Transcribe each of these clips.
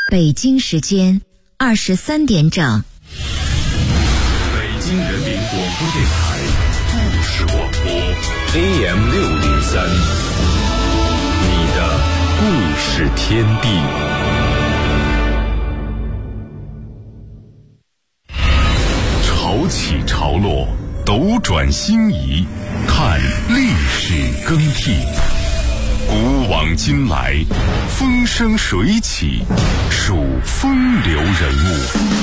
北京时间23点整。 北京人民广播电台故事广播 AM603，你的故事天地。潮起潮落，斗转星移，看历史更替。古往今来，风生水起，数风流人物。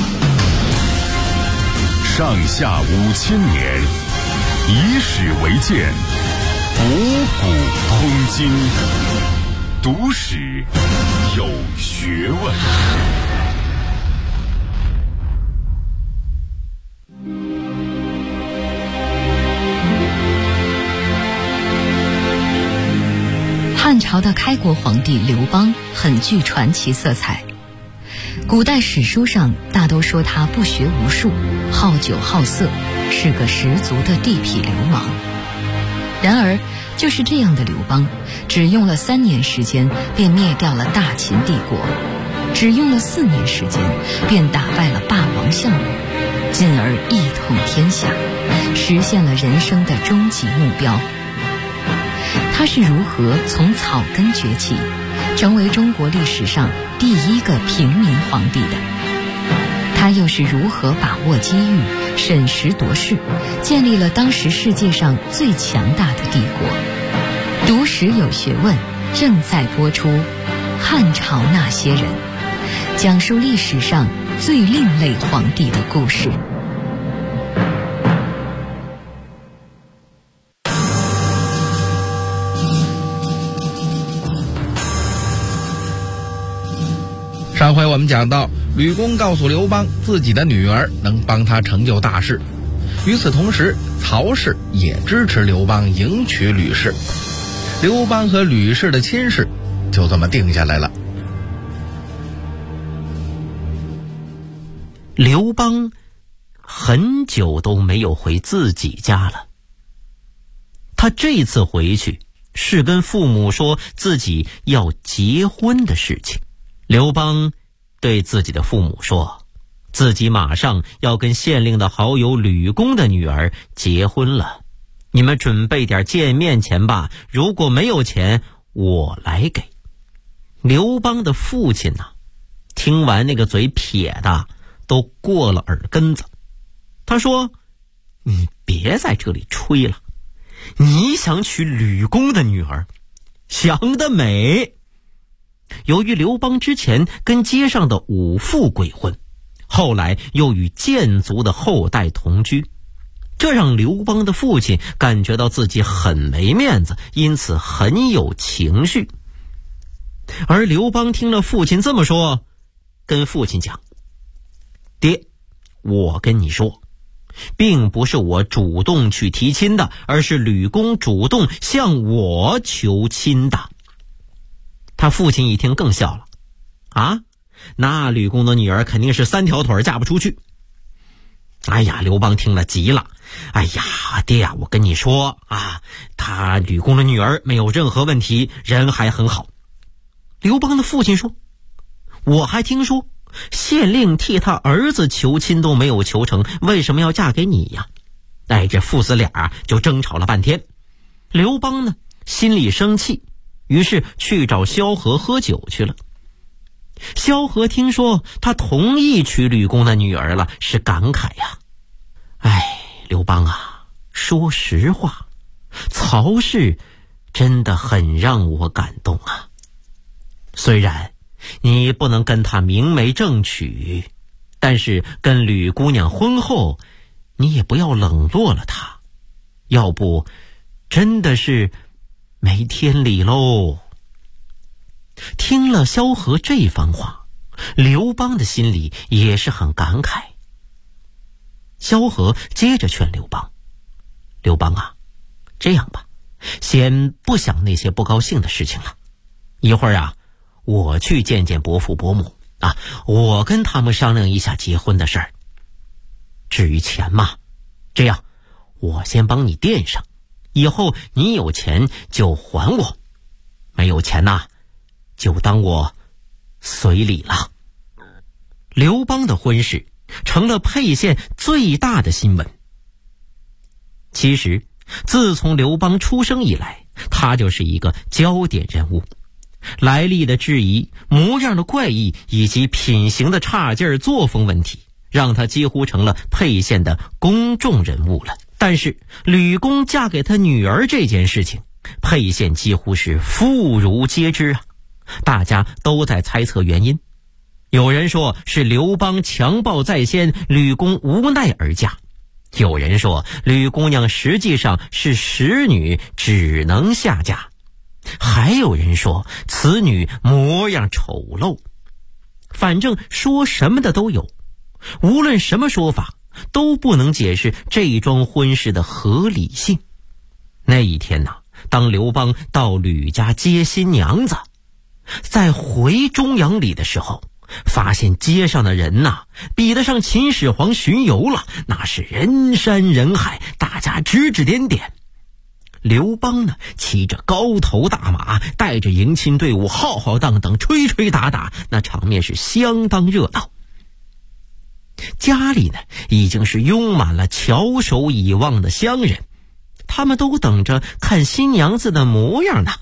上下5000年，以史为鉴，博古通今，读史有学问。 汉朝的开国皇帝刘邦很具传奇色彩，古代史书上大都说他不学无术，好酒好色，是个十足的地痞流氓。然而就是这样的刘邦，只用了3年时间便灭掉了大秦帝国，只用了4年时间便打败了霸王项羽，进而一统天下，实现了人生的终极目标。他是如何从草根崛起，成为中国历史上第一个平民皇帝的？他又是如何把握机遇，审时度势，建立了当时世界上最强大的帝国？读史有学问正在播出《汉朝那些人》，讲述历史上最另类皇帝的故事。 上回我们讲到，吕公告诉刘邦自己的女儿能帮他成就大事，与此同时，曹氏也支持刘邦迎娶吕氏，刘邦和吕氏的亲事就这么定下来了。 刘邦很久都没有回自己家了，他这次回去是跟父母说自己要结婚的事情。刘邦对自己的父母说，自己马上要跟县令的好友吕公的女儿结婚了，你们准备点见面钱吧，如果没有钱我来给。刘邦的父亲呢，听完那个嘴撇的都过了耳根子，他说，你别在这里吹了，你想娶吕公的女儿，想得美。由于刘邦之前跟街上的武妇鬼混，后来又与贱族的后代同居，这让刘邦的父亲感觉到自己很没面子，因此很有情绪。而刘邦听了父亲这么说，跟父亲讲，爹，我跟你说，并不是我主动去提亲的，而是吕公主动向我求亲的。他父亲一听更笑了，啊，那吕公的女儿肯定是3条腿嫁不出去。哎呀，刘邦听了急了，哎呀，爹呀，我跟你说啊，他吕公的女儿没有任何问题，人还很好。刘邦的父亲说，我还听说县令替他儿子求亲都没有求成，为什么要嫁给你呀？哎，这父子俩就争吵了半天。刘邦呢，心里生气，于是去找萧何喝酒去了。萧何听说他同意娶吕公的女儿了，是感慨呀，哎，刘邦啊，说实话，曹氏真的很让我感动啊。虽然你不能跟他明媒正娶，但是跟吕姑娘婚后，你也不要冷落了她，要不真的是没天理喽。听了萧何这番话，刘邦的心里也是很感慨。萧何接着劝刘邦，刘邦啊，这样吧，先不想那些不高兴的事情了，一会儿啊，我去见见伯父伯母啊，我跟他们商量一下结婚的事儿。至于钱嘛，这样我先帮你垫上，以后你有钱就还我，没有钱呐，就当我随礼了。 刘邦的婚事成了沛县最大的新闻。其实自从刘邦出生以来，他就是一个焦点人物，来历的质疑、模样的怪异以及品行的差劲、作风问题，让他几乎成了沛县的公众人物了。但是吕公嫁给他女儿这件事情，沛县几乎是妇孺皆知啊，大家都在猜测原因。有人说是刘邦强暴在先，吕公无奈而嫁；有人说吕姑娘实际上是使女，只能下嫁；还有人说此女模样丑陋。反正说什么的都有，无论什么说法都不能解释这桩婚事的合理性。那一天呢，当刘邦到吕家接新娘子，在回中阳里的时候，发现街上的人呐，比得上秦始皇巡游了，那是人山人海，大家指指点点。刘邦呢，骑着高头大马，带着迎亲队伍，浩浩荡荡，吹吹打打，那场面是相当热闹。家里呢，已经是拥满了翘首以望的乡人，他们都等着看新娘子的模样呢。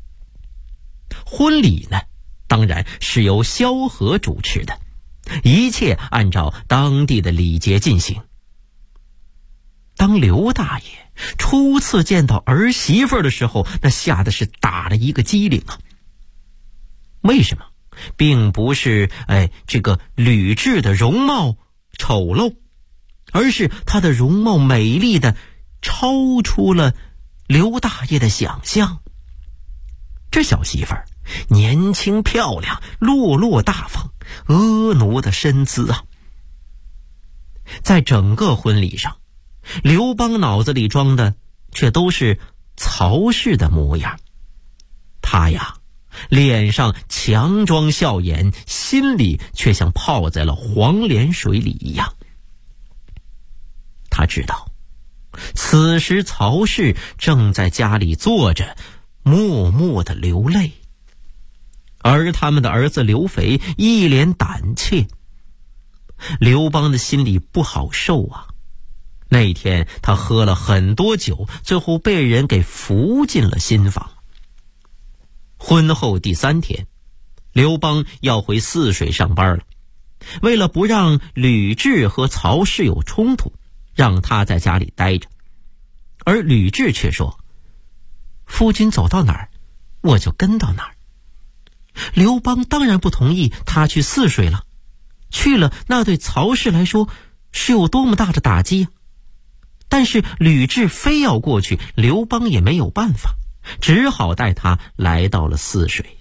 婚礼呢，当然是由萧何主持的，一切按照当地的礼节进行。当刘大爷初次见到儿媳妇的时候，那吓得是打了一个激灵啊。为什么？并不是这个吕雉的容貌丑陋，而是她的容貌美丽的超出了刘大爷的想象。这小媳妇儿年轻漂亮，落落大方，婀娜的身姿啊。在整个婚礼上，刘邦脑子里装的却都是曹氏的模样。他呀，脸上强装笑颜，心里却像泡在了黄连水里一样。他知道此时曹氏正在家里坐着，默默地流泪，而他们的儿子刘肥一脸胆怯。刘邦的心里不好受啊。那天他喝了很多酒，最后被人给扶进了新房。婚后第3天，刘邦要回泗水上班了。为了不让吕雉和曹氏有冲突，让他在家里待着。而吕雉却说，夫君走到哪儿，我就跟到哪儿。刘邦当然不同意他去泗水了，去了那对曹氏来说是有多么大的打击啊！但是吕雉非要过去，刘邦也没有办法，只好带他来到了泗水。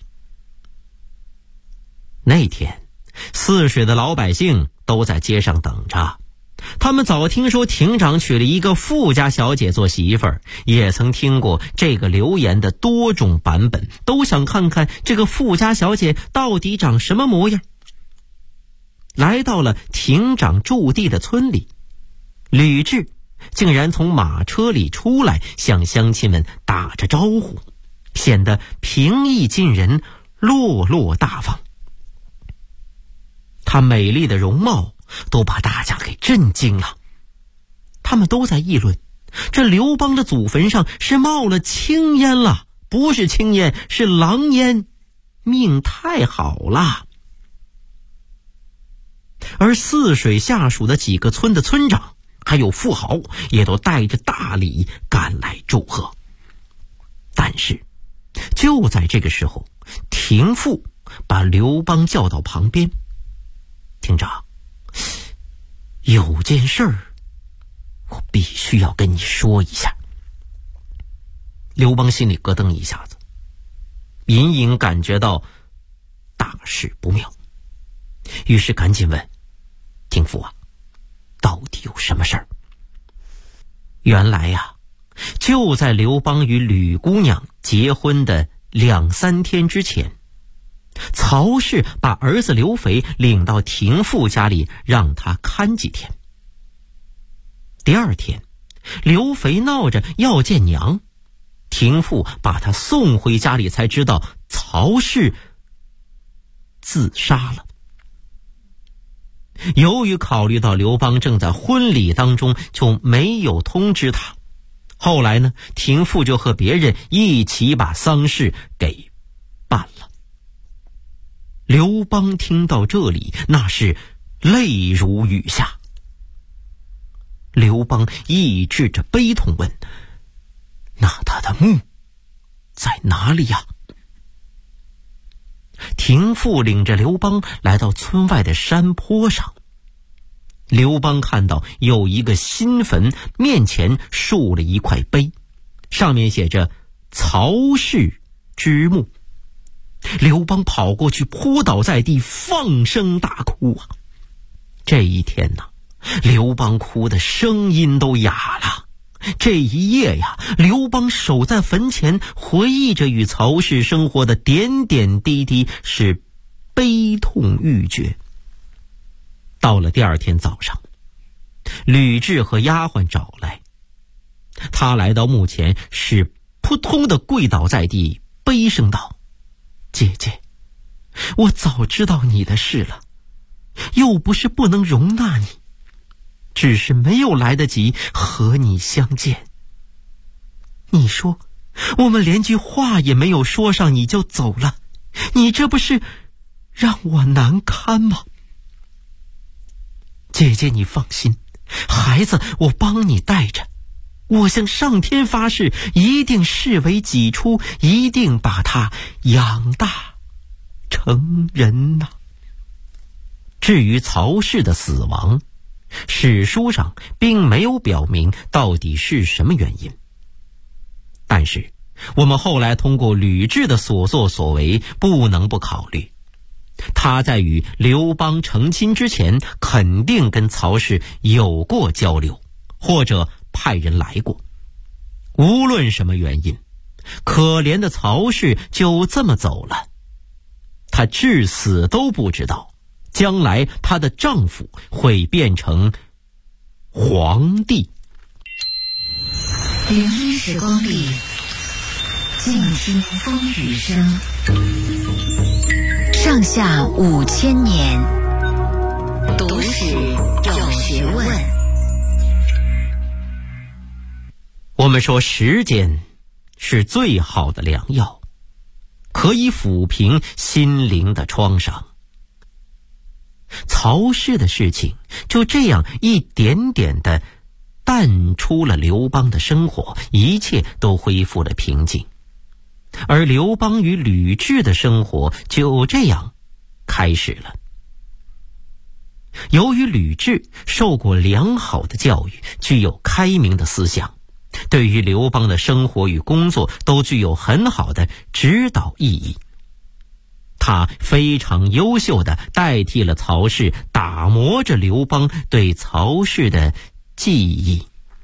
那天泗水的老百姓都在街上等着，他们早听说亭长娶了一个富家小姐做媳妇儿，也曾听过这个流言的多种版本，都想看看这个富家小姐到底长什么模样。来到了亭长驻地的村里，吕雉竟然从马车里出来，向乡亲们打着招呼，显得平易近人，落落大方。她美丽的容貌都把大家给震惊了，他们都在议论，这刘邦的祖坟上是冒了青烟了，不是青烟，是狼烟，命太好了。而泗水下属的几个村的村长还有富豪也都带着大礼赶来祝贺。但是就在这个时候，亭父把刘邦叫到旁边，亭长，有件事儿我必须要跟你说一下。刘邦心里咯噔一下子，隐隐感觉到大事不妙，于是赶紧问，亭父啊，到底有什么事儿？原来呀，就在刘邦与吕姑娘结婚的2-3天之前，曹氏把儿子刘肥领到亭父家里，让他看几天。第2天，刘肥闹着要见娘，亭父把他送回家里，才知道曹氏自杀了。 由于考虑到刘邦正在婚礼当中，就没有通知他。后来呢，廷父就和别人一起把丧事给办了。刘邦听到这里，那是泪如雨下。刘邦抑制着悲痛问：那他的墓在哪里呀？廷父领着刘邦来到村外的山坡上。刘邦看到有一个新坟，面前竖了一块碑，上面写着曹氏之墓。刘邦跑过去，扑倒在地，放声大哭啊！这一天呢，刘邦哭的声音都哑了。这一夜呀，刘邦守在坟前，回忆着与曹氏生活的点点滴滴，是悲痛欲绝。到了第二天早上，吕雉和丫鬟找来，他来到墓前，是扑通的跪倒在地，悲声道：姐姐，我早知道你的事了，又不是不能容纳你，只是没有来得及和你相见。你说我们连句话也没有说上你就走了，你这不是让我难堪吗？姐姐你放心，孩子我帮你带着，我向上天发誓，一定视为己出，一定把他养大成人呐。至于曹氏的死亡，史书上并没有表明到底是什么原因，但是我们后来通过吕雉的所作所为，不能不考虑他在与刘邦成亲之前，肯定跟曹氏有过交流，或者派人来过。无论什么原因，可怜的曹氏就这么走了，她至死都不知道将来她的丈夫会变成皇帝。 聆听时光里，静听风雨声。上下5000年，读史有学问。 我们说时间是最好的良药，可以抚平心灵的创伤。曹氏的事情就这样一点点地淡出了刘邦的生活，一切都恢复了平静。而刘邦与吕雉的生活就这样开始了。由于吕雉受过良好的教育，具有开明的思想，对于刘邦的生活与工作都具有很好的指导意义。他非常优秀地代替了曹氏，打磨着刘邦对曹氏的记忆。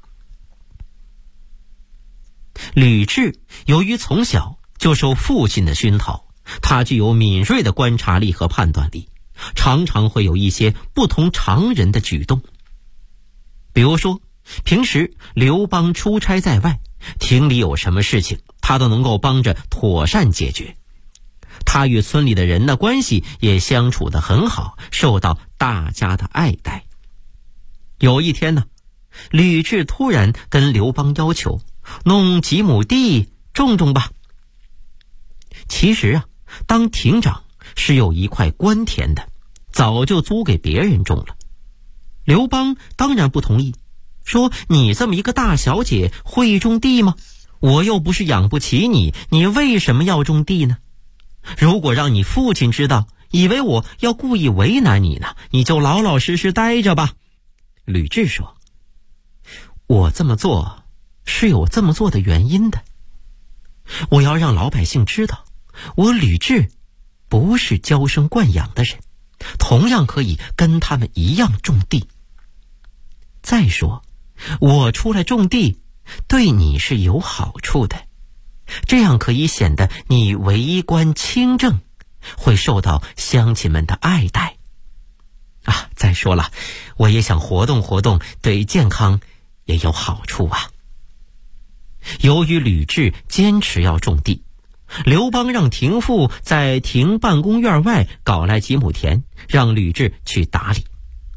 吕雉由于从小就受父亲的熏陶，他具有敏锐的观察力和判断力，常常会有一些不同常人的举动。比如说，平时刘邦出差在外，庭里有什么事情，他都能够帮着妥善解决。他与村里的人的关系也相处得很好，受到大家的爱戴。有一天呢，吕雉突然跟刘邦要求弄几亩地种种吧。其实啊，当亭长是有一块官田的，早就租给别人种了。刘邦当然不同意，说你这么一个大小姐会种地吗？我又不是养不起你，你为什么要种地呢？如果让你父亲知道，以为我要故意为难你呢，你就老老实实待着吧。吕雉说，我这么做是有这么做的原因的，我要让老百姓知道，我吕雉不是娇生惯养的人，同样可以跟他们一样种地。再说，我出来种地对你是有好处的，这样可以显得你为官清正，会受到乡亲们的爱戴。啊，再说了，我也想活动活动，对健康也有好处啊。由于吕雉坚持要种地，刘邦让廷父在廷办公院外搞来几亩田，让吕雉去打理。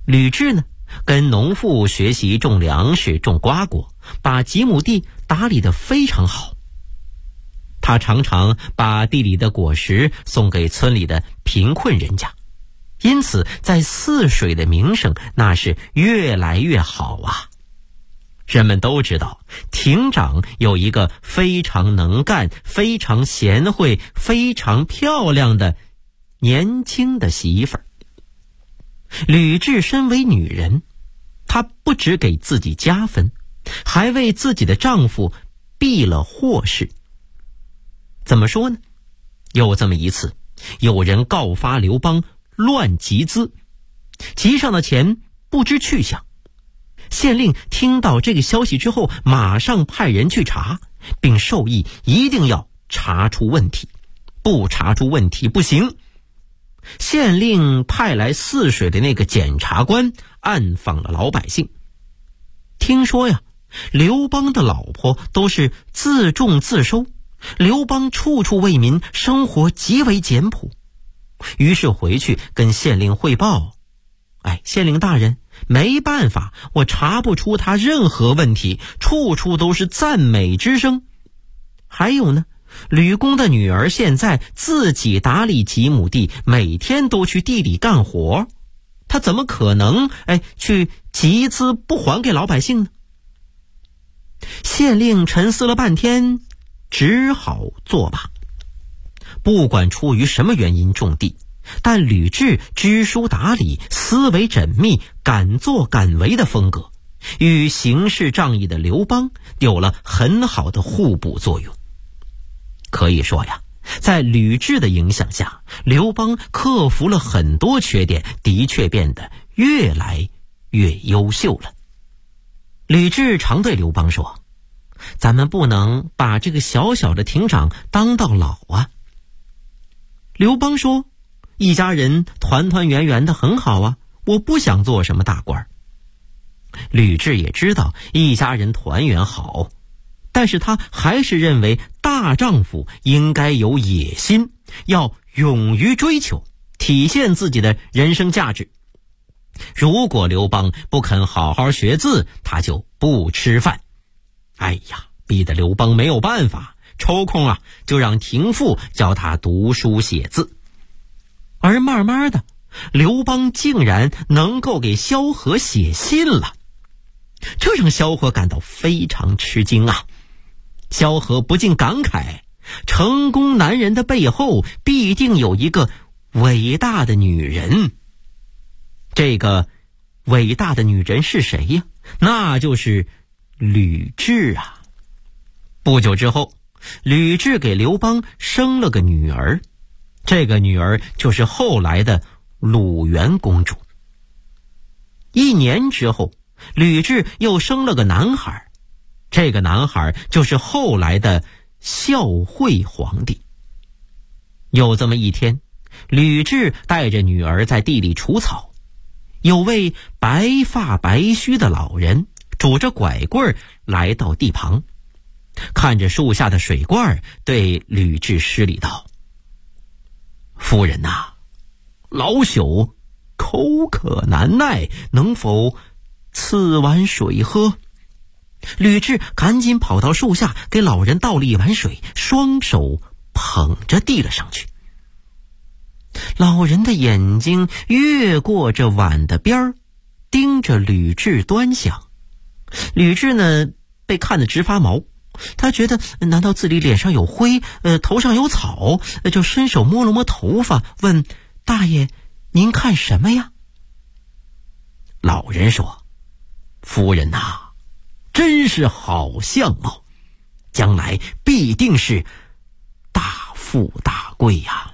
吕雉呢，跟农妇学习种粮食、种瓜果，把几亩地打理得非常好。他常常把地里的果实送给村里的贫困人家，因此在泗水的名声那是越来越好啊。人们都知道亭长有一个非常能干、非常贤惠、非常漂亮的年轻的媳妇儿。吕雉身为女人，她不只给自己加分，还为自己的丈夫避了祸事。怎么说呢？有这么一次，有人告发刘邦乱集资，集上的钱不知去向。县令听到这个消息之后，马上派人去查，并授意一定要查出问题，不查出问题不行。县令派来泗水的那个检察官暗访了老百姓，听说呀，刘邦的老婆都是自种自收，刘邦处处为民，生活极为简朴。于是回去跟县令汇报，县令大人，没办法，我查不出他任何问题，处处都是赞美之声。还有呢，吕公的女儿现在自己打理几亩地，每天都去地里干活，他怎么可能去集资不还给老百姓呢？县令沉思了半天，只好作罢。不管出于什么原因种地，但吕雉知书达理、思维缜密、敢作敢为的风格，与行事仗义的刘邦有了很好的互补作用。可以说呀，在吕雉的影响下，刘邦克服了很多缺点，的确变得越来越优秀了。吕雉常对刘邦说，咱们不能把这个小小的亭长当到老啊。刘邦说，一家人团团圆圆的很好啊，我不想做什么大官。吕雉也知道一家人团圆好，但是他还是认为大丈夫应该有野心，要勇于追求，体现自己的人生价值。如果刘邦不肯好好学字，他就不吃饭。逼得刘邦没有办法，抽空就让廷父教他读书写字。而慢慢的，刘邦竟然能够给萧何写信了，这让萧何感到非常吃惊啊。萧何不禁感慨，成功男人的背后必定有一个伟大的女人。这个伟大的女人是谁呀？那就是吕雉啊。不久之后，吕雉给刘邦生了个女儿，这个女儿就是后来的鲁元公主。1年之后，吕雉又生了个男孩，这个男孩就是后来的孝惠皇帝。有这么一天，吕雉带着女儿在地里除草，有位白发白须的老人拄着拐棍来到地旁，看着树下的水罐，对吕雉施礼道，夫人呐，老朽口渴难耐，能否赐碗水喝？吕雉赶紧跑到树下，给老人倒了一碗水，双手捧着递了上去。老人的眼睛越过这碗的边儿，盯着吕雉端详。吕雉呢，被看得直发毛，他觉得难道自己脸上有灰，头上有草，就伸手摸了摸头发，问大爷，您看什么呀？老人说，夫人呐，真是好相貌，将来必定是大富大贵呀。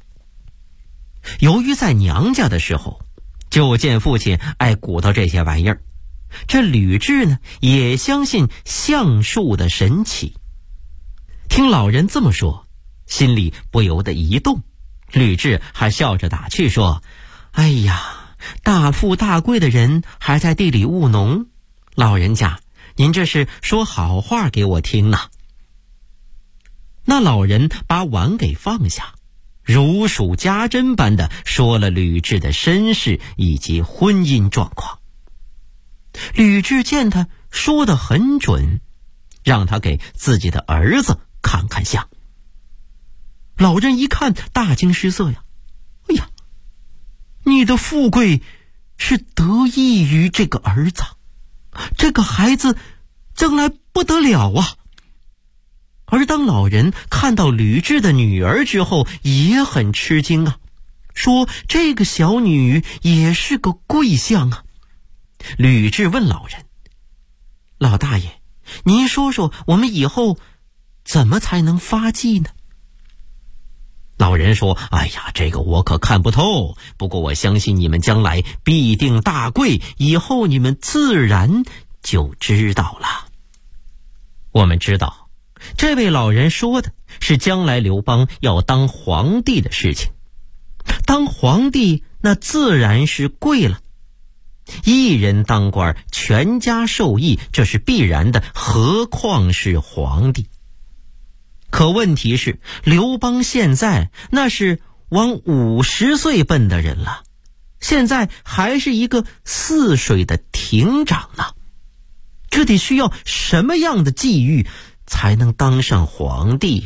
由于在娘家的时候就见父亲爱鼓捣这些玩意儿，这吕雉呢也相信相术的神奇。听老人这么说，心里不由得一动。吕雉还笑着打趣说，哎呀，大富大贵的人还在地里务农，老人家您这是说好话给我听啊。那老人把碗给放下， 如数家珍般的说了吕雉的身世以及婚姻状况。吕雉见他说得很准，让他给自己的儿子看看相。老人一看大惊失色呀，哎呀，你的富贵是得益于这个儿子，这个孩子将来不得了啊。而当老人看到吕雉的女儿之后也很吃惊啊，说这个小女也是个贵相啊。吕雉问老人，老大爷，您说说我们以后怎么才能发迹呢？老人说，哎呀，这个我可看不透，不过我相信你们将来必定大贵，以后你们自然就知道了。我们知道这位老人说的是将来刘邦要当皇帝的事情。当皇帝那自然是贵了，一人当官，全家受益，这是必然的，何况是皇帝。可问题是，刘邦现在那是往50岁奔的人了，现在还是一个泗水的亭长呢。这得需要什么样的际遇才能当上皇帝？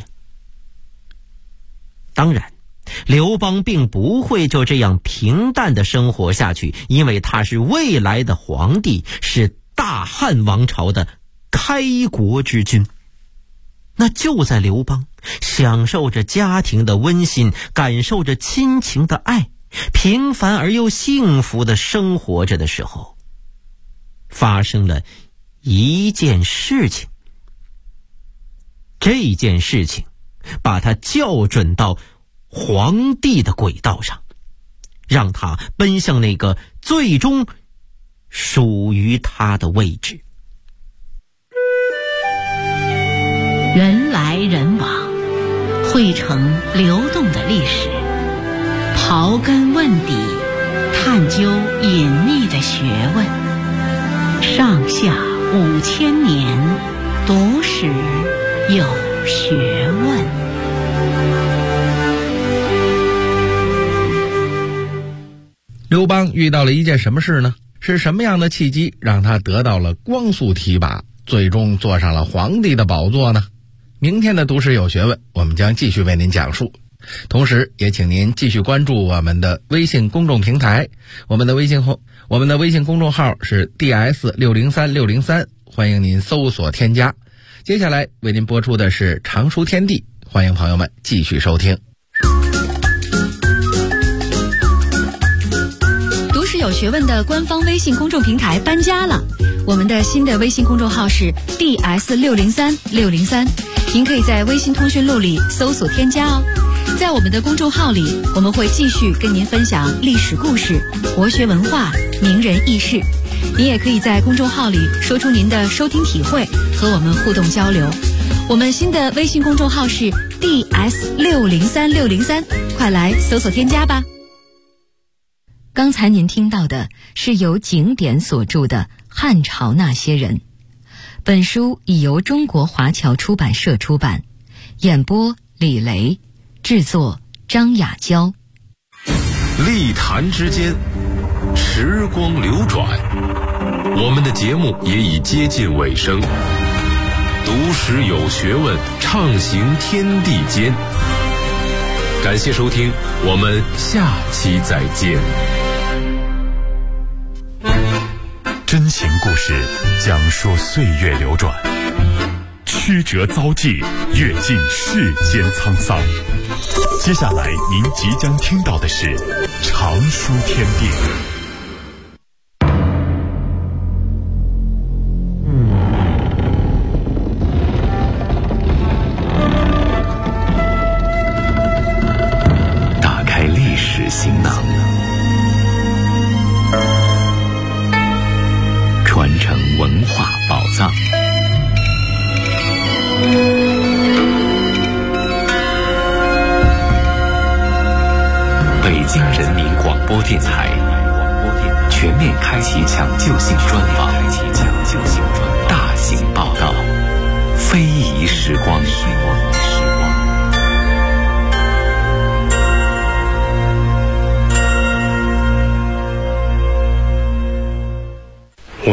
当然，刘邦并不会就这样平淡的生活下去，因为他是未来的皇帝，是大汉王朝的开国之君。那就在刘邦享受着家庭的温馨，感受着亲情的爱，平凡而又幸福的生活着的时候，发生了一件事情。这件事情把他校准到皇帝的轨道上，让他奔向那个最终属于他的位置。 人来人往，汇成流动的历史，刨根问底，探究隐秘的学问。上下5000年，读史有学问。 刘邦遇到了一件什么事呢？是什么样的契机让他得到了光速提拔，最终坐上了皇帝的宝座呢？明天的读史有学问，我们将继续为您讲述。同时也请您继续关注我们的微信公众平台，我们的微信公众号是 DS603603，欢迎您搜索添加。接下来为您播出的是常书天地，欢迎朋友们继续收听。 读史有学问的官方微信公众平台搬家了，我们的新的微信公众号是 DS603603，您可以在微信通讯录里搜索添加哦。在我们的公众号里，我们会继续跟您分享历史故事、国学文化、名人轶事。您也可以在公众号里说出您的收听体会，和我们互动交流。我们新的微信公众号是 DS603603，快来搜索添加吧。刚才您听到的是由景典所著的《汉朝那些人》，本书已由中国华侨出版社出版，演播李雷，制作张雅娇。 历坛之间，时光流转，我们的节目也已接近尾声。读史有学问，畅行天地间。感谢收听，我们下期再见。 真情故事讲述岁月流转，曲折遭际，阅尽世间沧桑。接下来您即将听到的是常书天地。 打开历史行囊，传承文化宝藏。北京人民广播电台全面开启抢救性专访，大型报道，非遗时光。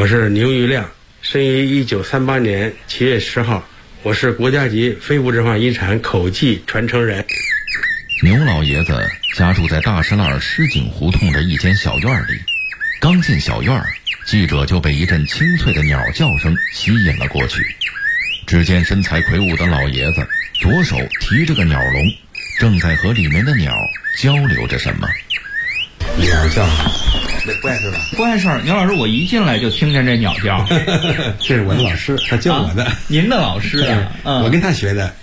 我是牛玉亮，生于1938年7月10号，我是国家级非物质文化遗产口技传承人。 牛老爷子家住在大石栏狮井胡同的一间小院里，刚进小院，记者就被一阵清脆的鸟叫声吸引了过去。只见身材魁梧的老爷子左手提着个鸟笼，正在和里面的鸟交流着什么。 鸟叫，这怪事吧？ 怪事儿，牛老师，我一进来就听见这鸟叫。 这是我的老师，他教我的。 您的老师啊？ 我跟他学的。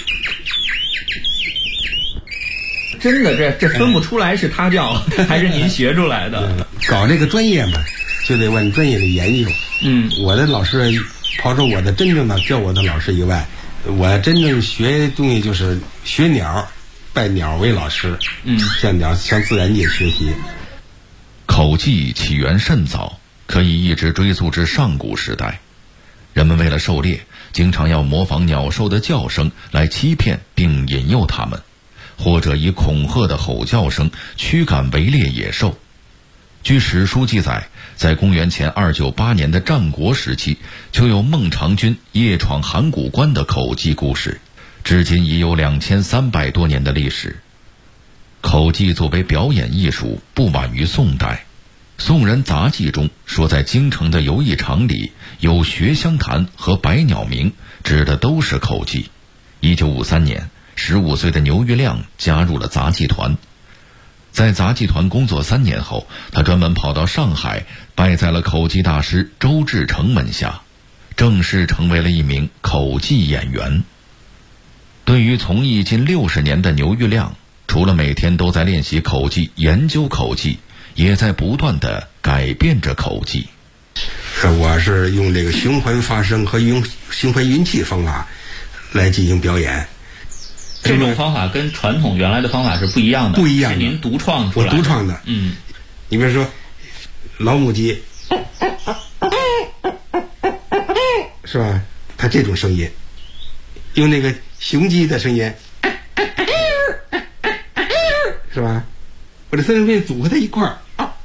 真的，这分不出来是他教还是您学出来的。 搞这个专业嘛，就得往专业里研究。我的老师，刨出我的真正的教我的老师以外，我真正学东西就是学鸟，拜鸟为老师。向鸟向自然界学习。 口技起源甚早，可以一直追溯至上古时代。人们为了狩猎，经常要模仿鸟兽的叫声来欺骗并引诱它们，或者以恐吓的吼叫声驱赶围猎野兽。据史书记载，在公元前298年的战国时期，就有孟尝君夜闯函谷关的口技故事，至今已有2300多年的历史。口技作为表演艺术，不晚于宋代。宋人杂记中说，在京城的游艺场里有学香坛和百鸟鸣，指的都是口技。1953年，15岁的牛玉亮加入了杂技团。在杂技团工作3年后，他专门跑到上海，拜在了口技大师周志成门下，正式成为了一名口技演员。对于从艺近60年的牛玉亮，除了每天都在练习口技、研究口技，也在不断地改变着口技。 我是用这个循环发声和循环运气方法来进行表演。 这种方法跟传统原来的方法是不一样的， 不一样的， 是您独创出来的。 我独创的。你比如说老母鸡，是吧？它这种声音，用那个雄鸡的声音，是吧？我这三声变组合在一块儿，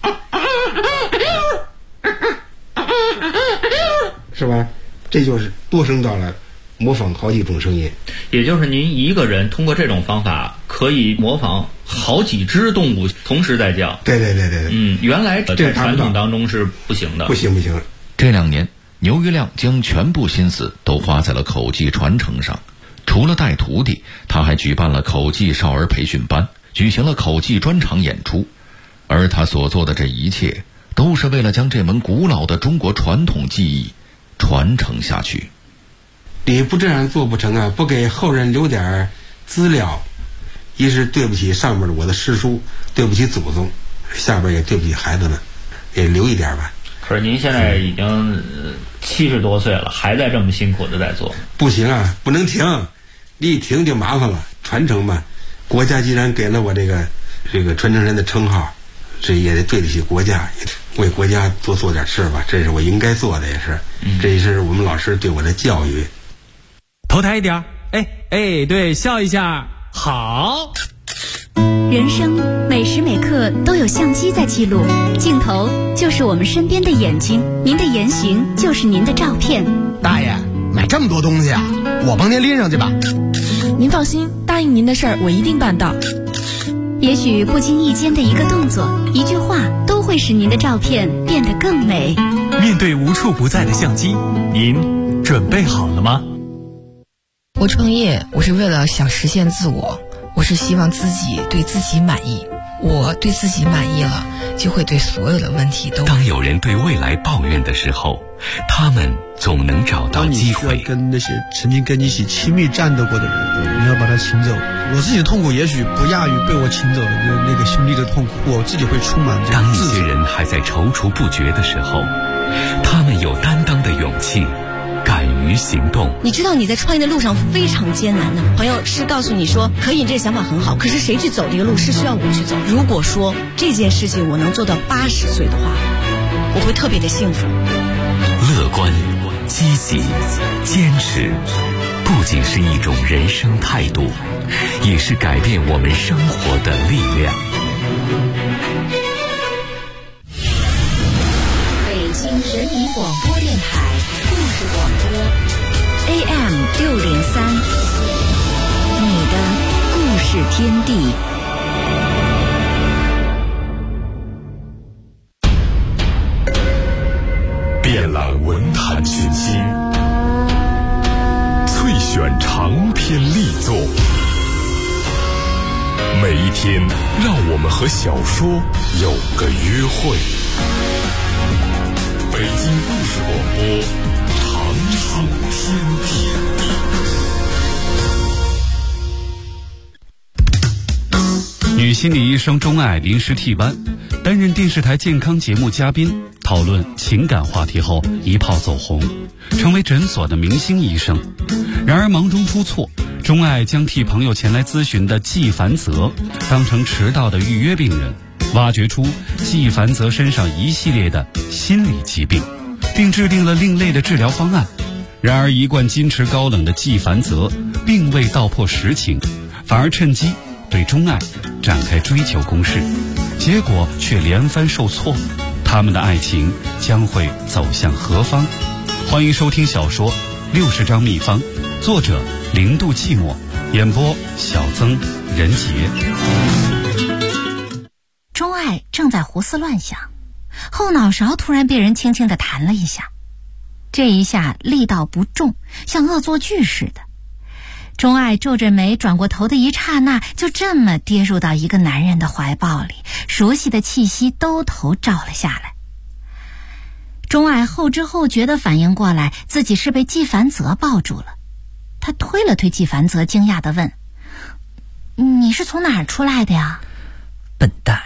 是吧？这就是多声道了，模仿好几种声音。 也就是您一个人通过这种方法可以模仿好几只动物同时在叫。 对。 原来在传统当中是不行的。 不行。 这2年，牛玉亮将全部心思都花在了口技传承上。除了带徒弟，他还举办了口技少儿培训班，举行了口技专场演出。而他所做的这一切，都是为了将这门古老的中国传统技艺传承下去。 你不这样做不成啊！不给后人留点资料，一是对不起上面的我的师叔，对不起祖宗，下边也对不起孩子们，也留一点吧。 可是您现在已经70多岁了，还在这么辛苦的在做。 不行啊，不能停，一停就麻烦了。传承嘛，国家既然给了我这个传承人的称号，这也得对得起国家，也为国家多做点事吧，这是我应该做的，也是，这也是我们老师对我的教育。 头抬一点，对，笑一下，好。 人生每时每刻都有相机在记录，镜头就是我们身边的眼睛，您的言行就是您的照片。 大爷，买这么多东西啊，我帮您拎上去吧。 您放心，答应您的事儿我一定办到。 也许不经意间的一个动作、一句话，都会使您的照片变得更美。 面对无处不在的相机，您准备好了吗？ 我创业，我是为了想实现自我，我是希望自己对自己满意。我对自己满意了，就会对所有的问题都。 当有人对未来抱怨的时候，他们总能找到机会。 当你需要跟那些曾经跟你一起亲密战斗过的人，你要把他请走。我自己的痛苦也许不亚于被我请走的那个兄弟的痛苦，我自己会充满这当一些人还在踌躇不决的时候，他们有担当的勇气，敢于行动。 你知道你在创业的路上非常艰难的，朋友是告诉你说可以，这个想法很好，可是谁去走这个路是需要我去走。如果说这件事情我能做到80岁的话，我会特别的幸福。 乐观、积极、坚持，不仅是一种人生态度，也是改变我们生活的力量。 北京人民广播电台故事广播 AM 603，你的故事天地。 遍览文坛群星，萃选长篇力作。每一天，让我们和小说有个约会。北京故事广播，长春天地。 女心理医生钟爱临时替班，担任电视台健康节目嘉宾，讨论情感话题后一炮走红，成为诊所的明星医生。然而忙中出错，钟爱将替朋友前来咨询的季凡泽当成迟到的预约病人，挖掘出季凡泽身上一系列的心理疾病，并制定了另类的治疗方案。然而一贯矜持高冷的季凡泽并未道破实情，反而趁机对钟爱展开追求攻势，结果却连番受挫。他们的爱情将会走向何方？欢迎收听小说《60张秘方》，作者0度寂寞，演播小曾、任杰。 钟爱正在胡思乱想，后脑勺突然被人轻轻地弹了一下，这一下力道不重，像恶作剧似的。钟爱皱着眉转过头的一刹那，就这么跌入到一个男人的怀抱里，熟悉的气息兜头照了下来。钟爱后知后觉地反应过来，自己是被季凡泽抱住了。他推了推季凡泽，惊讶地问：你是从哪儿出来的呀？ 笨蛋，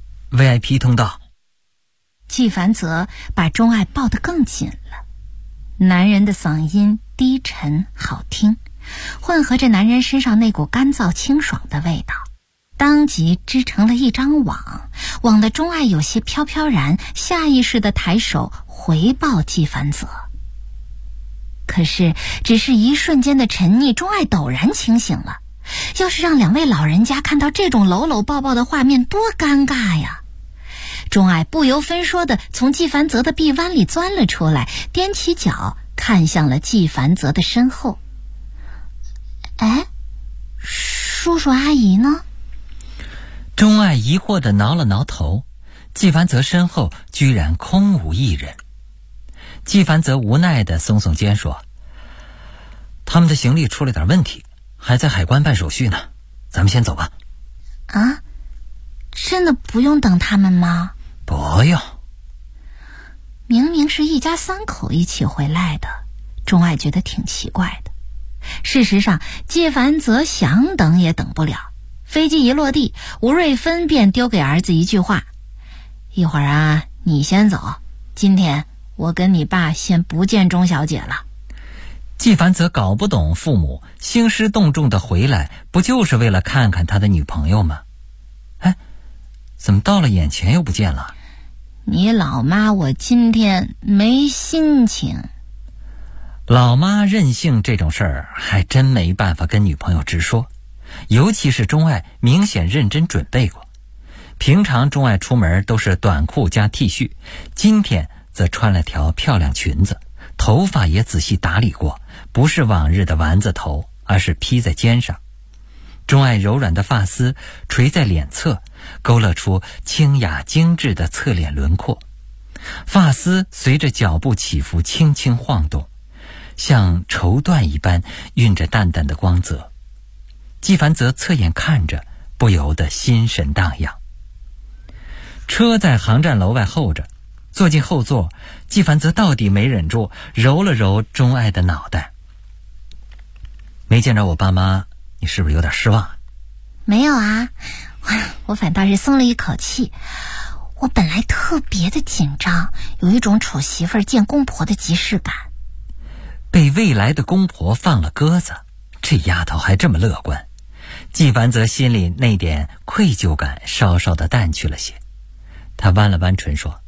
VIP 通道。 季凡泽把钟爱抱得更紧了，男人的嗓音低沉好听，混合着男人身上那股干燥清爽的味道，当即织成了一张网，网的钟爱有些飘飘然，下意识地抬手回抱季凡泽。可是只是一瞬间的沉溺，钟爱陡然清醒了。要是让两位老人家看到这种搂搂抱抱的画面，多尴尬呀！钟爱不由分说地从季凡泽的臂弯里钻了出来，踮起脚看向了季凡泽的身后。哎，叔叔阿姨呢？ 钟爱疑惑地挠了挠头，季凡泽身后居然空无一人。季凡泽无奈地耸耸肩说：他们的行李出了点问题，还在海关办手续呢，咱们先走吧。 啊？真的不用等他们吗？ 不用。 明明是一家3口一起回来的，钟爱觉得挺奇怪的。事实上，季凡泽想等也等不了。飞机一落地，吴瑞芬便丢给儿子一句话：一会儿啊，你先走，今天我跟你爸先不见钟小姐了。 季凡泽搞不懂父母兴师动众的回来，不就是为了看看他的女朋友吗？哎，怎么到了眼前又不见了？ 你老妈我今天没心情。 老妈任性这种事儿还真没办法跟女朋友直说，尤其是钟爱明显认真准备过。平常钟爱出门都是短裤加 T 恤，今天则穿了条漂亮裙子，头发也仔细打理过，不是往日的丸子头，而是披在肩上。钟爱柔软的发丝垂在脸侧，勾勒出清雅精致的侧脸轮廓，发丝随着脚步起伏轻轻晃动，像绸缎一般晕着淡淡的光泽。季凡泽侧眼看着，不由得心神荡漾。车在航站楼外候着，坐进后座，季凡泽到底没忍住，揉了揉钟爱的脑袋。没见着我爸妈，你是不是有点失望？ 没有啊，我反倒是松了一口气。我本来特别的紧张，有一种娶媳妇见公婆的即视感。 被未来的公婆放了鸽子，这丫头还这么乐观。季凡泽心里那点愧疚感稍稍的淡去了些，他弯了弯唇说：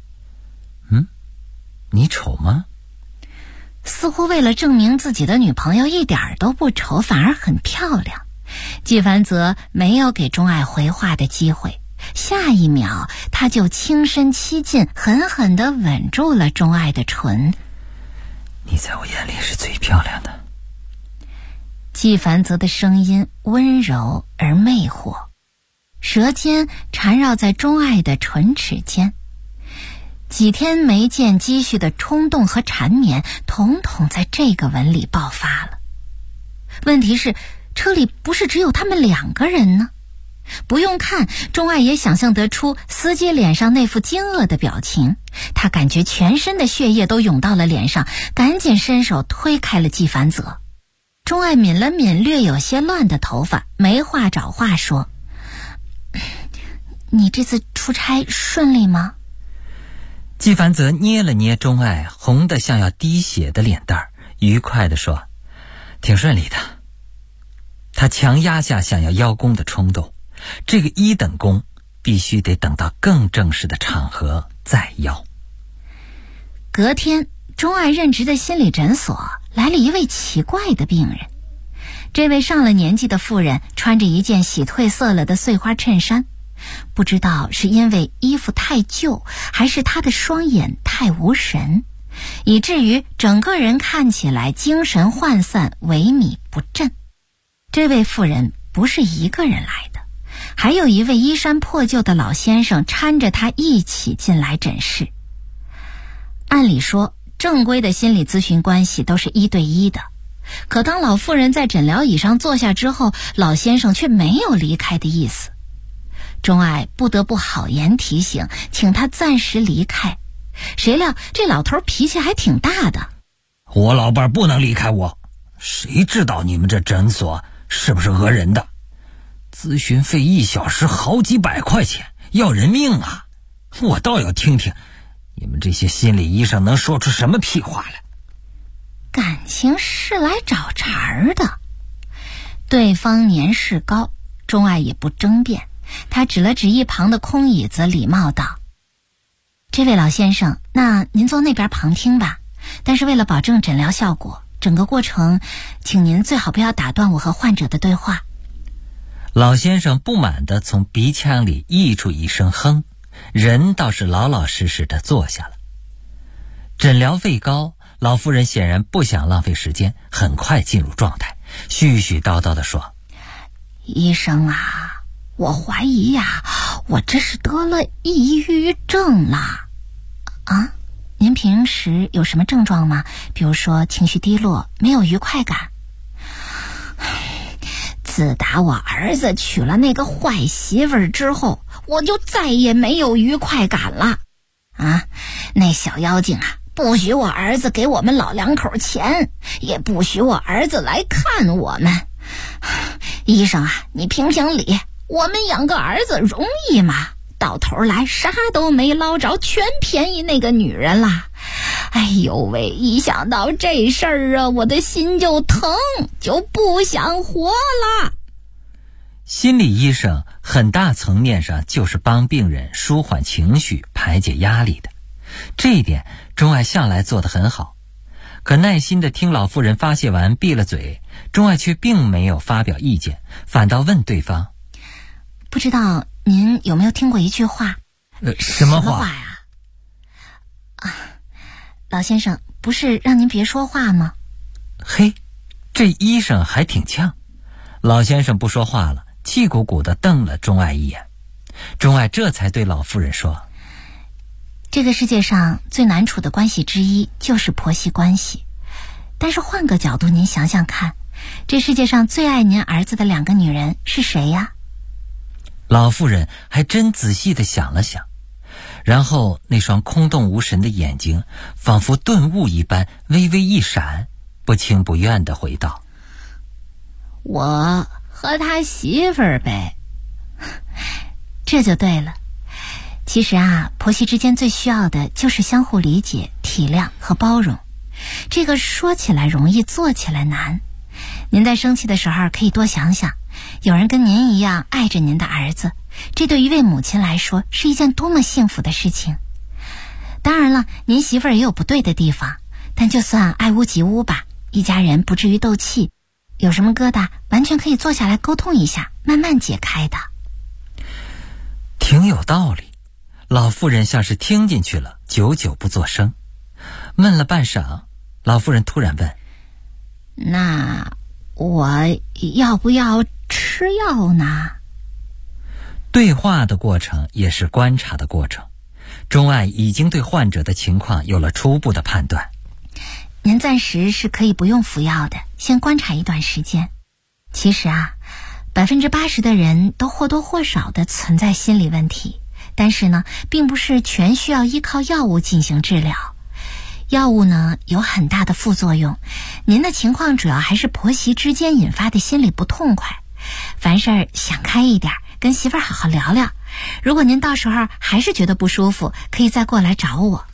你丑吗？ 似乎为了证明自己的女朋友一点都不丑，反而很漂亮。季凡泽没有给钟爱回话的机会， 下一秒他就轻身欺近，狠狠地吻住了钟爱的唇。 你在我眼里是最漂亮的。 纪梵泽的声音温柔而魅惑，舌尖缠绕在钟爱的唇齿间。几天没见积蓄的冲动和缠绵，统统在这个吻里爆发了。问题是，车里不是只有他们2个人呢？不用看，钟爱也想象得出司机脸上那副惊愕的表情。他感觉全身的血液都涌到了脸上，赶紧伸手推开了纪梵泽。钟爱抿了抿略有些乱的头发，没话找话说：“你这次出差顺利吗？” 纪梵泽捏了捏钟爱红得像要滴血的脸蛋儿，愉快地说：“挺顺利的。”他强压下想要邀功的冲动，这个1等功必须得等到更正式的场合再邀。 隔天，钟爱任职的心理诊所来了一位奇怪的病人。这位上了年纪的妇人穿着一件洗褪色了的碎花衬衫，不知道是因为衣服太旧，还是她的双眼太无神，以至于整个人看起来精神涣散，萎靡不振。这位妇人不是一个人来的，还有一位衣衫破旧的老先生搀着她一起进来诊室。按理说，正规的心理咨询关系都是1对1的，可当老妇人在诊疗椅上坐下之后，老先生却没有离开的意思。钟爱不得不好言提醒，请他暂时离开。谁料这老头脾气还挺大的。 我老伴不能离开我，谁知道你们这诊所是不是讹人的？咨询费1小时好几百块钱，要人命啊！我倒要听听你们这些心理医生能说出什么屁话来。 感情是来找茬儿的。对方年事高，钟爱也不争辩，他指了指一旁的空椅子，礼貌道：“这位老先生，那您坐那边旁听吧，但是为了保证诊疗效果，整个过程请您最好不要打断我和患者的对话。” 老先生不满地从鼻腔里溢出一声哼，人倒是老老实实地坐下了。诊疗费高，老妇人显然不想浪费时间，很快进入状态，絮絮叨叨地说：“ 医生啊，我怀疑呀，我这是得了抑郁症啦。啊，您平时有什么症状吗？比如说情绪低落，没有愉快感？自打我儿子娶了那个坏媳妇儿之后，我就再也没有愉快感了。啊，那小妖精啊，不许我儿子给我们老两口钱，也不许我儿子来看我们。医生啊，你评评理，我们养个儿子容易吗？到头来啥都没捞着，全便宜那个女人啦。哎呦喂，一想到这事儿啊，我的心就疼，就不想活了。” 心理医生很大层面上就是帮病人舒缓情绪、排解压力的，这一点钟爱向来做得很好。可耐心地听老妇人发泄完闭了嘴，钟爱却并没有发表意见，反倒问对方：“ 不知道您有没有听过一句话？” 什么话呀？老先生，不是让您别说话吗？ 嘿，这医生还挺呛。老先生不说话了，气鼓鼓地瞪了钟爱一眼。钟爱这才对老妇人说：“ 这个世界上最难处的关系之一就是婆媳关系。但是换个角度您想想看，这世界上最爱您儿子的2个女人是谁呀？” 老妇人还真仔细地想了想，然后那双空洞无神的眼睛仿佛顿悟一般微微一闪，不情不愿地回道：“ 我和他媳妇儿呗。”这就对了。其实啊，婆媳之间最需要的就是相互理解、体谅和包容。这个说起来容易，做起来难。您在生气的时候可以多想想，有人跟您一样爱着您的儿子，这对一位母亲来说是一件多么幸福的事情。当然了，您媳妇儿也有不对的地方，但就算爱屋及乌吧，一家人不至于斗气。有什么疙瘩，完全可以坐下来沟通一下，慢慢解开的。 挺有道理。老妇人像是听进去了，久久不作声。闷了半晌，老妇人突然问： 那我要不要吃药呢？ 对话的过程也是观察的过程。钟爱已经对患者的情况有了初步的判断。 您暂时是可以不用服药的，先观察一段时间。其实啊，80%的人都或多或少的存在心理问题，但是呢，并不是全需要依靠药物进行治疗。药物呢有很大的副作用，您的情况主要还是婆媳之间引发的心理不痛快。凡事想开一点，跟媳妇儿好好聊聊。如果您到时候还是觉得不舒服，可以再过来找我。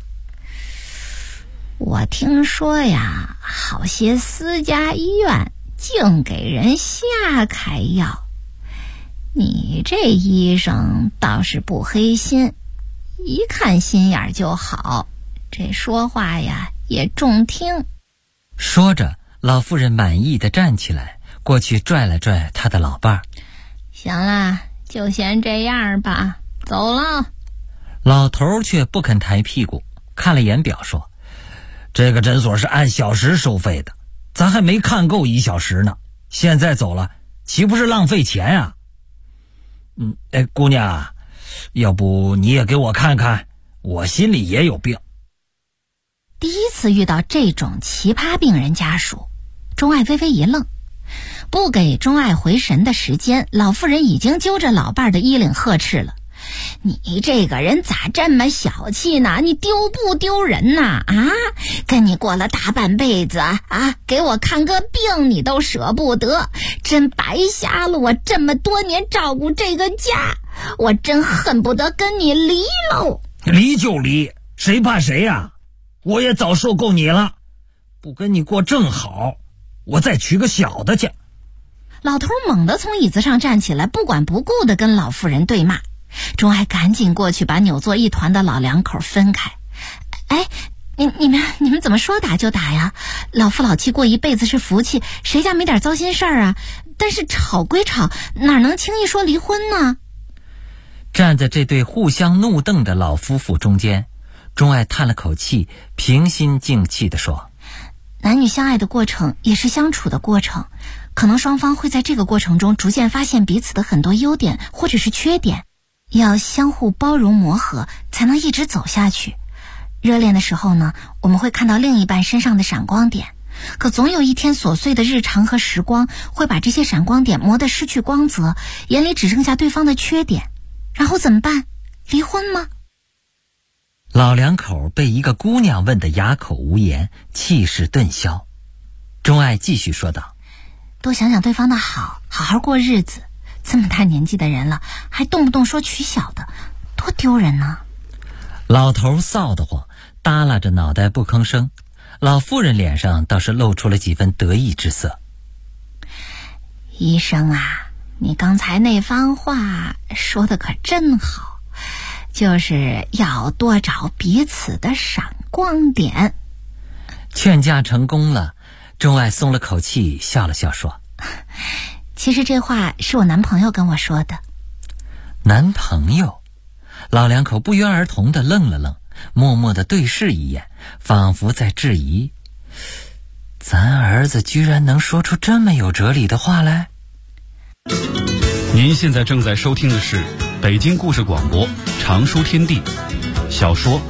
我听说呀，好些私家医院净给人瞎开药。你这医生倒是不黑心，一看心眼就好，这说话呀也中听。 说着，老妇人满意地站起来，过去拽了拽她的老伴儿。 行了，就先这样吧，走了。 老头却不肯抬屁股，看了眼表说：这个诊所是按小时收费的，咱还没看够1小时呢，现在走了岂不是浪费钱啊？姑娘，要不你也给我看看，我心里也有病。 第一次遇到这种奇葩病人家属，钟爱微微一愣。不给钟爱回神的时间，老妇人已经揪着老伴的衣领呵斥了：你这个人咋这么小气呢？你丢不丢人呐？跟你过了大半辈子给我看个病你都舍不得，真白瞎了我这么多年照顾这个家，我真恨不得跟你离喽。 离就离，谁怕谁呀？我也早受够你了，不跟你过正好，我再娶个小的去。 老头猛地从椅子上站起来，不管不顾地跟老妇人对骂。钟爱赶紧过去把扭作一团的老两口分开。你们怎么说打就打呀？老夫老妻过一辈子是福气，谁家没点糟心事儿啊？但是吵归吵，哪能轻易说离婚呢？ 站在这对互相怒瞪的老夫妇中间，钟爱叹了口气，平心静气地说： 男女相爱的过程也是相处的过程，可能双方会在这个过程中逐渐发现彼此的很多优点或者是缺点，要相互包容磨合，才能一直走下去。热恋的时候呢，我们会看到另一半身上的闪光点，可总有一天琐碎的日常和时光会把这些闪光点磨得失去光泽，眼里只剩下对方的缺点。然后怎么办？离婚吗？ 老两口被一个姑娘问得哑口无言，气势顿消。钟爱继续说道： 多想想对方的好，好好过日子。这么大年纪的人了，还动不动说娶小的，多丢人呢。 老头臊得慌，耷拉着脑袋不吭声。老妇人脸上倒是露出了几分得意之色。 医生啊，你刚才那番话说的可真好，就是要多找彼此的闪光点。 劝架成功了，钟爱松了口气，笑了笑说： 其实这话是我男朋友跟我说的。 男朋友？老两口不约而同地愣了愣，默默地对视一眼，仿佛在质疑：咱儿子居然能说出这么有哲理的话来？ 您现在正在收听的是北京故事广播常书天地小说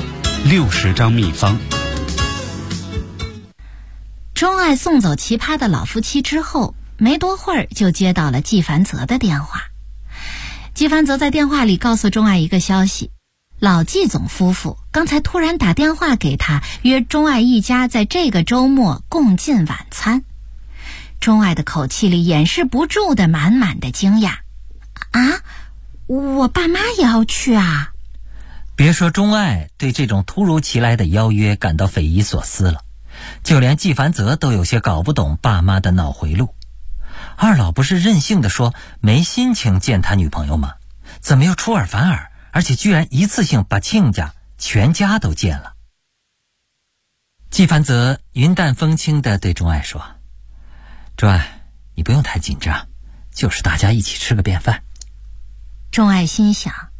60张秘方。 钟爱送走奇葩的老夫妻之后，没多会儿就接到了季凡泽的电话。季凡泽在电话里告诉钟爱一个消息：老季总夫妇刚才突然打电话给他，约钟爱一家在这个周末共进晚餐。钟爱的口气里掩饰不住的满满的惊讶。我爸妈也要去啊？ 别说钟爱对这种突如其来的邀约感到匪夷所思了，就连季凡泽都有些搞不懂爸妈的脑回路。二老不是任性地说没心情见他女朋友吗？怎么又出尔反尔，而且居然一次性把亲家全家都见了？季凡泽云淡风轻地对钟爱说：钟爱，你不用太紧张，就是大家一起吃个便饭。 钟爱心想，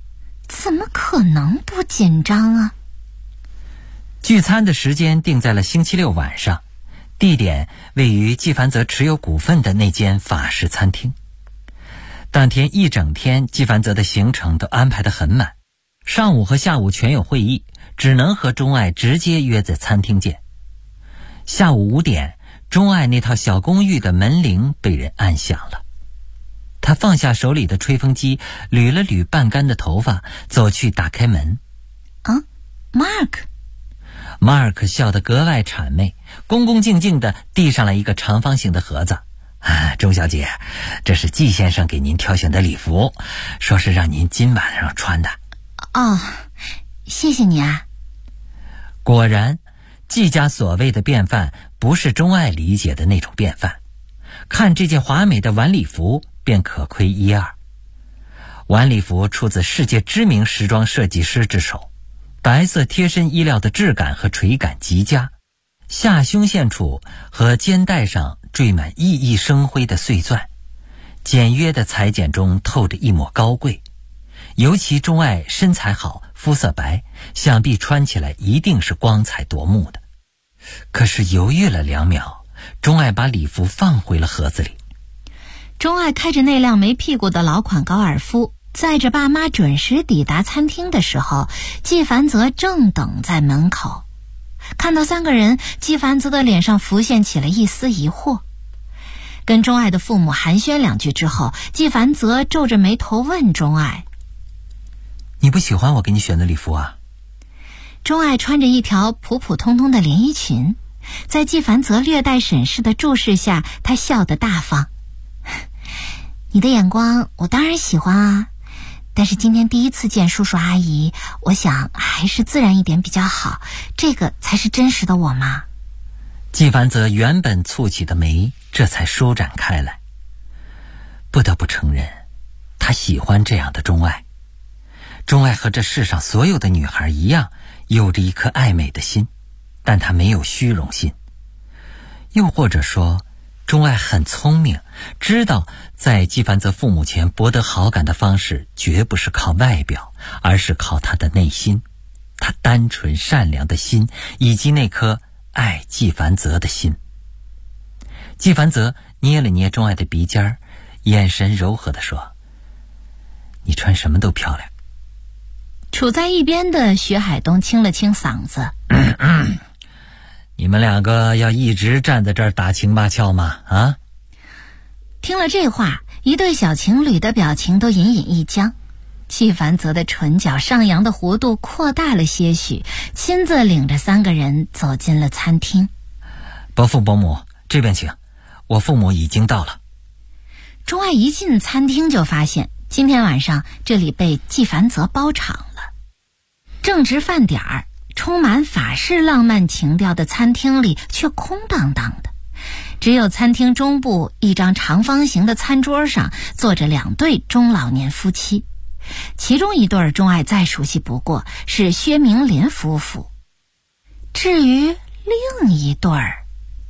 怎么可能不紧张啊？ 聚餐的时间定在了星期六晚上，地点位于纪梵泽持有股份的那间法式餐厅。当天一整天，纪梵泽的行程都安排得很满，上午和下午全有会议，只能和钟爱直接约在餐厅见。下午5点，钟爱那套小公寓的门铃被人按响了。他放下手里的吹风机，捋了捋半干的头发，走去打开门。Mark 笑得格外谄媚，恭恭敬敬地递上来一个长方形的盒子。钟小姐，这是季先生给您挑选的礼服，说是让您今晚上穿的。 哦，谢谢你啊。 果然，季家所谓的便饭不是钟爱理解的那种便饭。看这件华美的晚礼服便可窥一二。晚礼服出自世界知名时装设计师之手，白色贴身衣料的质感和垂感极佳，下胸线处和肩带上缀满熠熠生辉的碎钻，简约的裁剪中透着一抹高贵。尤其钟爱身材好，肤色白，想必穿起来一定是光彩夺目的。可是犹豫了2秒，钟爱把礼服放回了盒子里。 钟爱开着那辆没屁股的老款高尔夫，载着爸妈准时抵达餐厅的时候，纪梵泽正等在门口。看到3个人，纪梵泽的脸上浮现起了一丝疑惑。跟钟爱的父母寒暄2句之后，纪梵泽皱着眉头问钟爱： 你不喜欢我给你选的礼服啊？ 钟爱穿着一条普普通通的连衣裙，在纪梵泽略带审视的注视下，他笑得大方。你的眼光我当然喜欢啊，但是今天第一次见叔叔阿姨，我想还是自然一点比较好，这个才是真实的我嘛。 纪梵泽原本蹙起的眉这才舒展开来。不得不承认，他喜欢这样的钟爱。钟爱和这世上所有的女孩一样，有着一颗爱美的心，但她没有虚荣心。又或者说，钟爱很聪明，知道在纪梵泽父母前博得好感的方式绝不是靠外表，而是靠他的内心，他单纯善良的心，以及那颗爱纪梵泽的心。纪梵泽捏了捏钟爱的鼻尖，眼神柔和地说：你穿什么都漂亮。 处在一边的薛海东清了清嗓子： 你们2个要一直站在这儿打情骂俏吗？啊？ 听了这话，一对小情侣的表情都隐隐一僵。纪梵泽的唇角上扬的弧度扩大了些许，亲自领着3个人走进了餐厅。 伯父伯母，这边请，我父母已经到了。 钟爱一进餐厅就发现，今天晚上这里被纪梵泽包场了。正值饭点儿，充满法式浪漫情调的餐厅里却空荡荡的，只有餐厅中部一张长方形的餐桌上坐着2对中老年夫妻，其中一对钟爱再熟悉不过，是薛明林夫妇。至于另一对儿，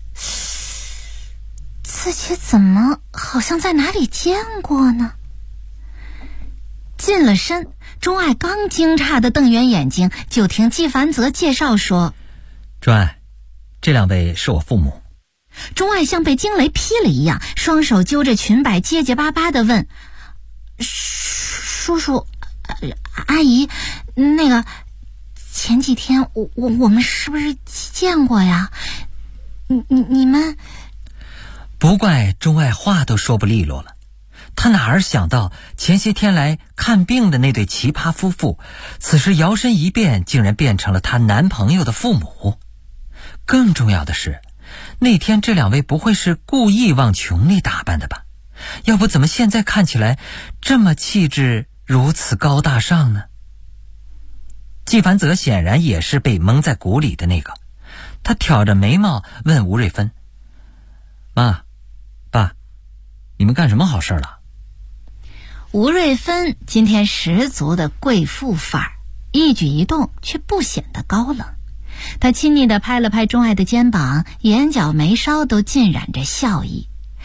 自己怎么好像在哪里见过呢？近了身，钟爱刚惊诧地瞪圆眼睛，就听纪梵泽介绍说： 钟爱，这2位是我父母。 钟爱像被惊雷劈了一样，双手揪着裙摆，结结巴巴地问：叔叔阿姨，那个前几天我们是不是见过呀？你们…… 不怪钟爱话都说不利落了，他哪儿想到前些天来看病的那对奇葩夫妇，此时摇身一变，竟然变成了她男朋友的父母。更重要的是，那天这2位不会是故意往穷里打扮的吧？要不怎么现在看起来这么气质如此高大上呢？纪梵泽显然也是被蒙在鼓里的那个，他挑着眉毛问吴瑞芬：妈爸，你们干什么好事了？ 吴瑞芬今天十足的贵妇范儿，一举一动却不显得高冷。她亲昵地拍了拍钟爱的肩膀，眼角眉梢都浸染着笑意。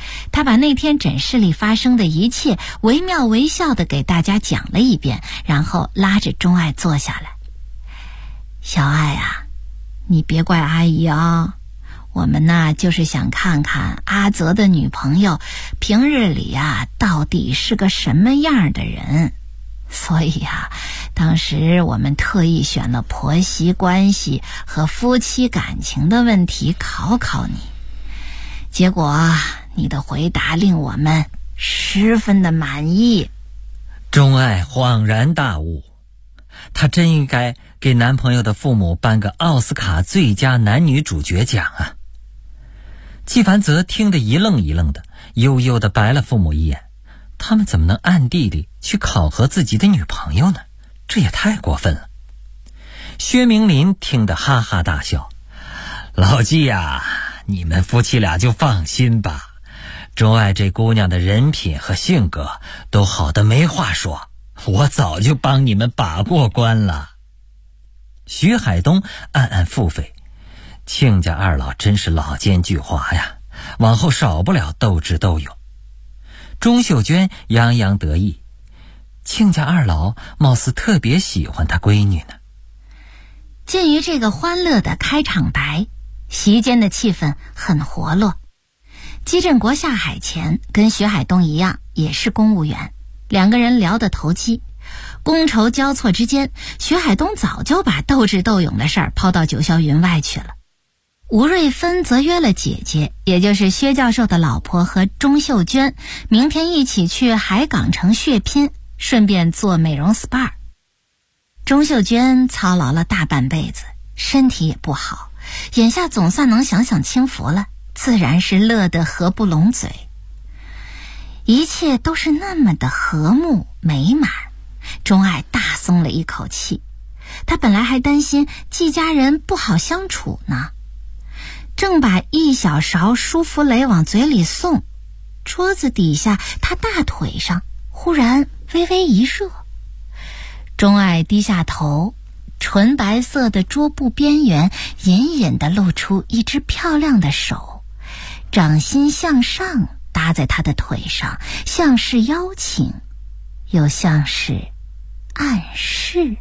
他把那天诊室里发生的一切惟妙惟肖地给大家讲了一遍，然后拉着钟爱坐下来。小爱啊，你别怪阿姨啊，我们呢就是想看看阿泽的女朋友平日里啊到底是个什么样的人，所以啊，当时我们特意选了婆媳关系和夫妻感情的问题考考你。结果啊，你的回答令我们十分的满意。 钟爱恍然大悟，她真应该给男朋友的父母颁个奥斯卡最佳男女主角奖啊！纪凡泽听得一愣一愣的，悠悠地白了父母一眼。他们怎么能暗地里去考核自己的女朋友呢？这也太过分了。薛明林听得哈哈大笑：“老纪呀，你们夫妻俩就放心吧，钟爱这姑娘的人品和性格都好得没话说，我早就帮你们把过关了。”徐海东暗暗腹诽，亲家二老真是老奸巨猾呀，往后少不了斗智斗勇。钟秀娟洋洋得意，亲家二老貌似特别喜欢她闺女呢。 鉴于这个欢乐的开场白，席间的气氛很活络。基振国下海前跟徐海东一样也是公务员，两个人聊得投机。觥筹交错之间，徐海东早就把斗智斗勇的事儿抛到九霄云外去了。吴瑞芬则约了姐姐，也就是薛教授的老婆和钟秀娟，明天一起去海港城血拼，顺便做美容 SPA。 钟秀娟操劳了大半辈子，身体也不好，眼下总算能享享清福了，自然是乐得合不拢嘴。一切都是那么的和睦美满，钟爱大松了一口气。他本来还担心季家人不好相处呢，正把一小勺舒芙蕾往嘴里送，桌子底下他大腿上忽然微微一热。钟爱低下头，纯白色的桌布边缘隐隐地露出一只漂亮的手，掌心向上搭在他的腿上，像是邀请，又像是暗示。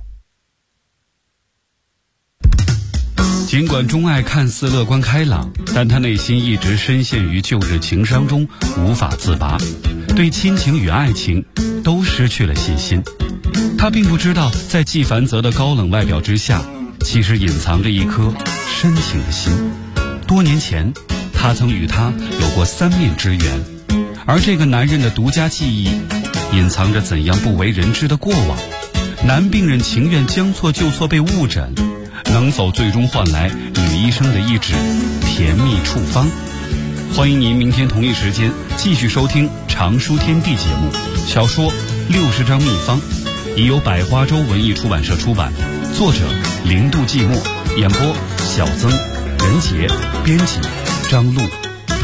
尽管钟爱看似乐观开朗，但她内心一直深陷于旧日情伤中无法自拔，对亲情与爱情都失去了信心。她并不知道，在纪凡泽的高冷外表之下，其实隐藏着一颗深情的心。多年前，她曾与他有过3面之缘，而这个男人的独家记忆，隐藏着怎样不为人知的过往。男病人情愿将错就错被误诊，能否最终换来女医生的一纸甜蜜处方？欢迎您明天同一时间继续收听常书天地节目，小说60张秘方，已由百花洲文艺出版社出版，作者零度寂寞，演播小曾、任杰，编辑张璐。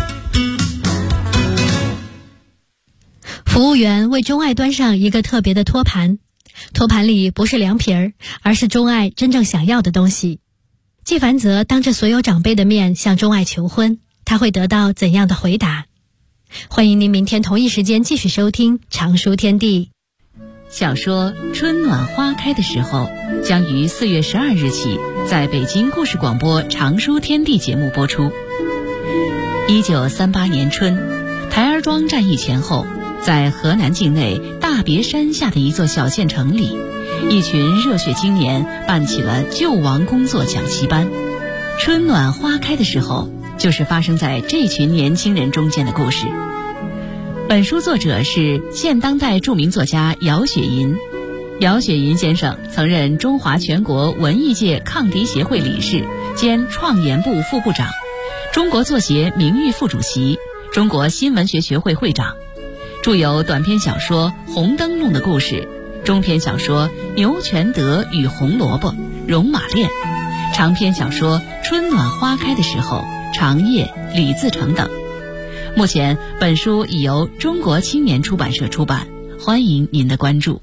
服务员为钟爱端上一个特别的托盘，托盘里不是凉皮儿，而是钟爱真正想要的东西。纪凡泽当着所有长辈的面向钟爱求婚，他会得到怎样的回答？欢迎您明天同一时间继续收听常书天地。 小说《春暖花开的时候》将于4月12日起在北京故事广播常书天地节目播出。1938年春，台儿庄战役前后，在河南境内大别山下的一座小县城里，一群热血青年办起了救亡工作讲习班。春暖花开的时候，就是发生在这群年轻人中间的故事。本书作者是现当代著名作家姚雪银。姚雪银先生曾任中华全国文艺界抗敌协会理事兼创研部副部长，中国作协名誉副主席，中国新闻学学会会长，著有短篇小说《红灯笼的故事》，中篇小说《牛全德与红萝卜》《戎马恋》，长篇小说《春暖花开的时候》《长夜》《李自成》等。目前本书已由中国青年出版社出版，欢迎您的关注。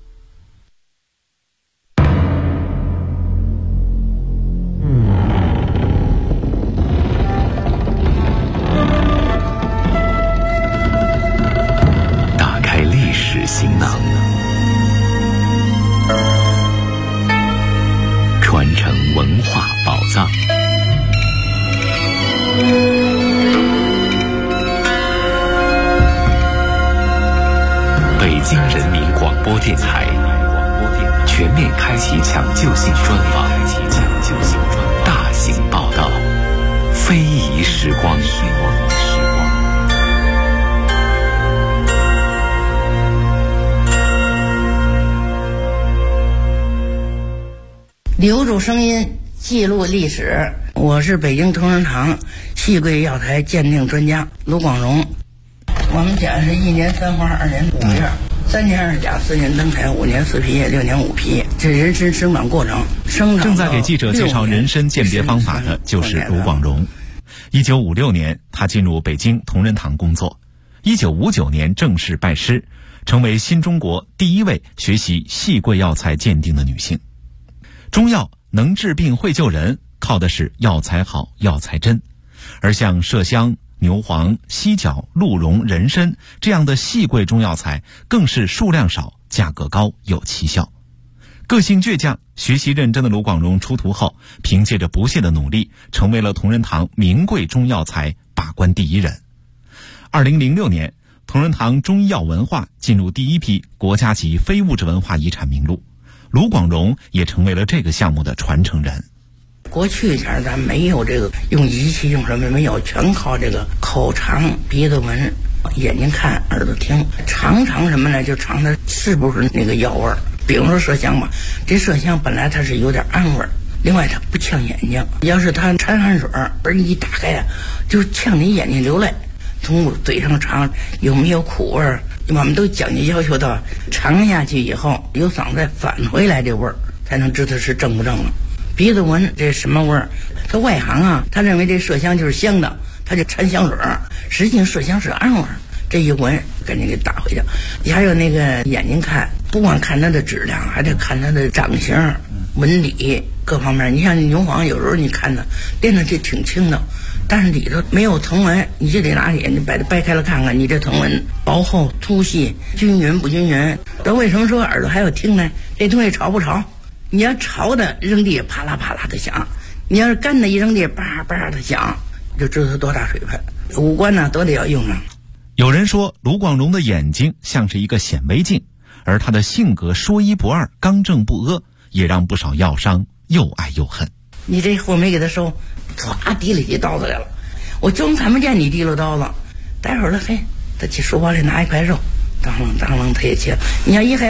京人民广播电台全面开启抢救性专访，大型报道，非遗时光。 留住声音，记录历史。我是北京同仁堂细桂药材鉴定专家卢广荣。我们家是1年3花2年5叶，3年2甲4年登台5年4皮叶6年5皮，这人参生长过程。 正在给记者介绍人参鉴别方法的就是卢广荣。1956年，他进入北京同仁堂工作。1959年正式拜师，成为新中国第1位学习细桂药材鉴定的女性。中药能治病会救人，靠的是药材好药材真，而像麝香、牛黄、犀角、鹿茸、人参这样的细桂中药材更是数量少、价格高、有奇效。个性倔强、学习认真的卢广荣出徒后，凭借着不懈的努力，成为了同仁堂名贵中药材把关第1人。2006年，同仁堂中医药文化进入第1批国家级非物质文化遗产名录，卢广荣也成为了这个项目的传承人。 过去前咱没有这个用仪器用什么没有，全靠这个口尝、鼻子闻、眼睛看、耳朵听，尝什么呢？就尝它是不是那个药味儿。比如说麝香吧，这麝香本来它是有点暗味儿，另外它不呛眼睛。要是它掺汗水儿一打开呀，就呛你眼睛流泪。从嘴上尝有没有苦味儿，我们都讲究要求到尝下去以后由嗓子再返回来这味儿，才能知道是正不正了。鼻子闻这什么味儿？他外行啊，他认为这麝香就是香的，他就掺香水儿，实际上麝香是暗味儿。这一闻赶紧给打回去。还有那个眼睛看，不光看它的质量，还得看它的长形、纹理各方面。你像牛黄，有时候你看它练的这挺轻的，但是里头没有藤纹，你就得拿眼睛把它掰开了看看，你这藤纹薄厚、粗细、均匀不均匀。这为什么说耳朵还要听呢？这东西潮不潮？你要潮的扔地啪啦啪啦的响，你要是干的一扔地叭叭的响，就知道它多大水分。五官呢都得要用上。 有人说卢广荣的眼睛像是一个显微镜，而他的性格说一不二、刚正不阿，也让不少药商又爱又恨。 你这货没给他收，唰提里起刀子来了，我就看不见你提溜刀子。待会儿了，嘿，他去书包里拿一块肉，当啷当啷他也切。你要一害